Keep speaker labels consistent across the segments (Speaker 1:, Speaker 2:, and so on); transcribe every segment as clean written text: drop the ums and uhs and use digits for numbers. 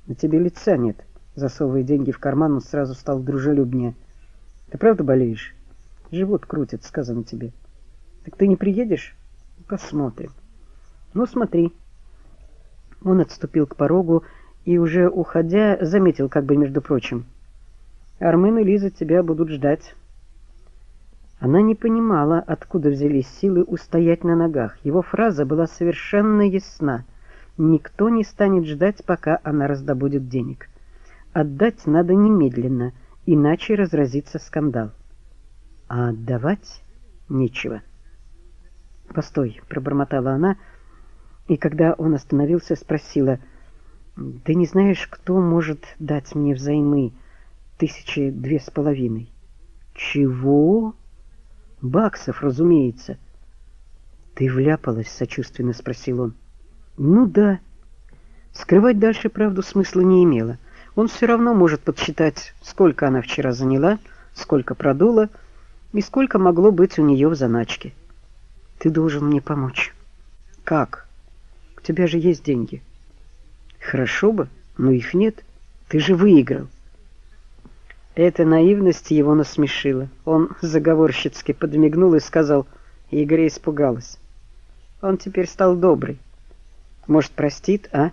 Speaker 1: На тебе лица нет. Засовывая деньги в карман, он сразу стал дружелюбнее. Ты правда болеешь? Живот крутит, сказано тебе. Так ты не приедешь? Посмотрим. Ну, смотри. Он отступил к порогу и, уже уходя, заметил, как бы между прочим: Армен и Лиза тебя будут ждать. Она не понимала, откуда взялись силы устоять на ногах. Его фраза была совершенно ясна. Никто не станет ждать, пока она раздобудет денег. Отдать надо немедленно, иначе разразится скандал. А отдавать нечего. «Постой», — пробормотала она, и когда он остановился, спросила: «Ты не знаешь, кто может дать мне взаймы 2,5 тысячи?» «Чего?» «Баксов, разумеется». «Ты вляпалась?» — сочувственно спросил он. «Ну да». Скрывать дальше правду смысла не имело. Он все равно может подсчитать, сколько она вчера заняла, сколько продула и сколько могло быть у нее в заначке. «Ты должен мне помочь». «Как? У тебя же есть деньги». «Хорошо бы, но их нет. Ты же выиграл». Эта наивность его насмешила. Он заговорщицки подмигнул и сказал: Игоря испугалась. Он теперь стал добрый. Может, простит, а?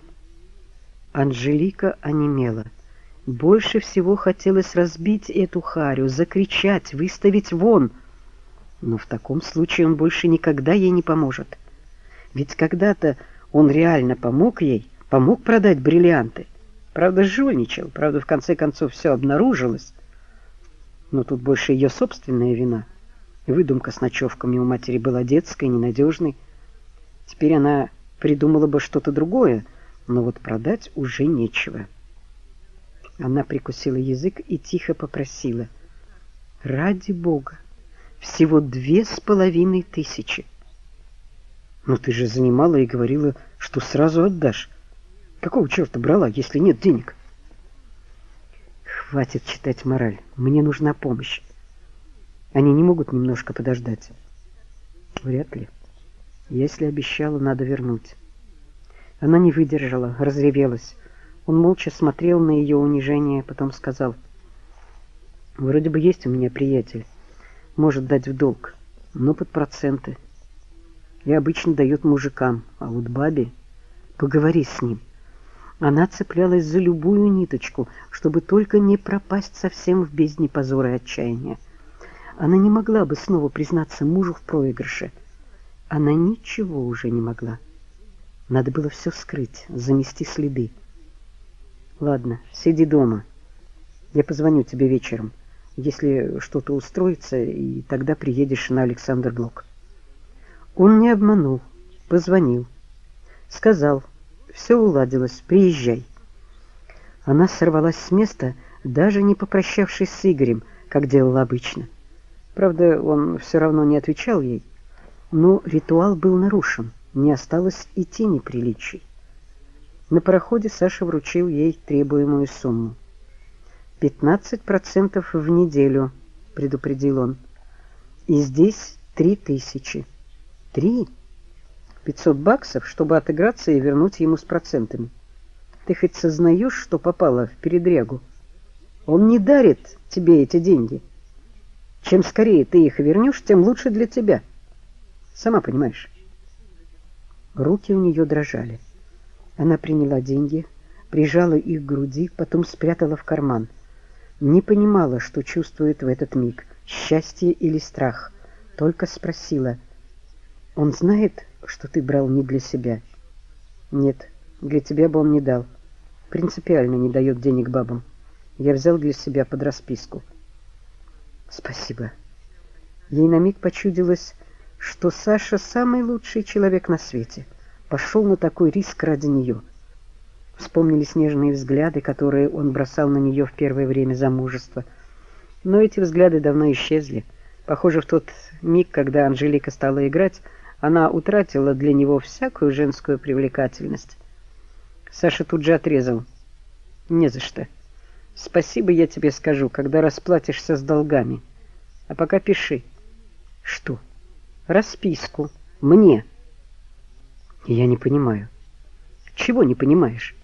Speaker 1: Анжелика онемела. Больше всего хотелось разбить эту харю, закричать, выставить вон. Но в таком случае он больше никогда ей не поможет. Ведь когда-то он реально помог ей, помог продать бриллианты. Правда, жульничал, правда, в конце концов все обнаружилось. Но тут больше ее собственная вина. Выдумка с ночевками у матери была детской, ненадежной. Теперь она придумала бы что-то другое, но вот продать уже нечего. Она прикусила язык и тихо попросила: «Ради Бога, всего 2,5 тысячи». «Ну ты же занимала и говорила, что сразу отдашь. Какого черта брала, если нет денег?» «Хватит читать мораль. Мне нужна помощь. Они не могут немножко подождать?» «Вряд ли. Если обещала, надо вернуть». Она не выдержала, разревелась. Он молча смотрел на ее унижение, потом сказал: «Вроде бы есть у меня приятель. Может дать в долг, но под проценты. И обычно дает мужикам, а вот бабе поговори с ним». Она цеплялась за любую ниточку, чтобы только не пропасть совсем в бездне позора и отчаяния. Она не могла бы снова признаться мужу в проигрыше. Она ничего уже не могла. Надо было все скрыть, замести следы. «Ладно, сиди дома. Я позвоню тебе вечером, если что-то устроится, и тогда приедешь на Александр-Блок». Он не обманул, позвонил. Сказал: «Все уладилось, приезжай». Она сорвалась с места, даже не попрощавшись с Игорем, как делала обычно. Правда, он все равно не отвечал ей, но ритуал был нарушен, не осталось и тени приличий. На пароходе Саша вручил ей требуемую сумму. 15% в неделю, предупредил он. И здесь 3 тысячи. 3? 500 баксов, чтобы отыграться и вернуть ему с процентами. Ты хоть сознаешь, что попала в передрягу? Он не дарит тебе эти деньги. Чем скорее ты их вернешь, тем лучше для тебя. Сама понимаешь. Руки у нее дрожали. Она приняла деньги, прижала их к груди, потом спрятала в карман. Не понимала, что чувствует в этот миг, счастье или страх. Только спросила: «Он знает, что ты брал не для себя?» «Нет, для тебя бы он не дал. Принципиально не дает денег бабам. Я взял для себя под расписку». «Спасибо». Ей на миг почудилось, что Саша самый лучший человек на свете. Пошел на такой риск ради нее. Вспомнились нежные взгляды, которые он бросал на нее в первое время замужества. Но эти взгляды давно исчезли. Похоже, в тот миг, когда Анжелика стала играть, она утратила для него всякую женскую привлекательность. Саша тут же отрезал: «Не за что. Спасибо я тебе скажу, когда расплатишься с долгами. А пока пиши». «Что?» «Расписку. Мне». «Я не понимаю». «Чего не понимаешь?»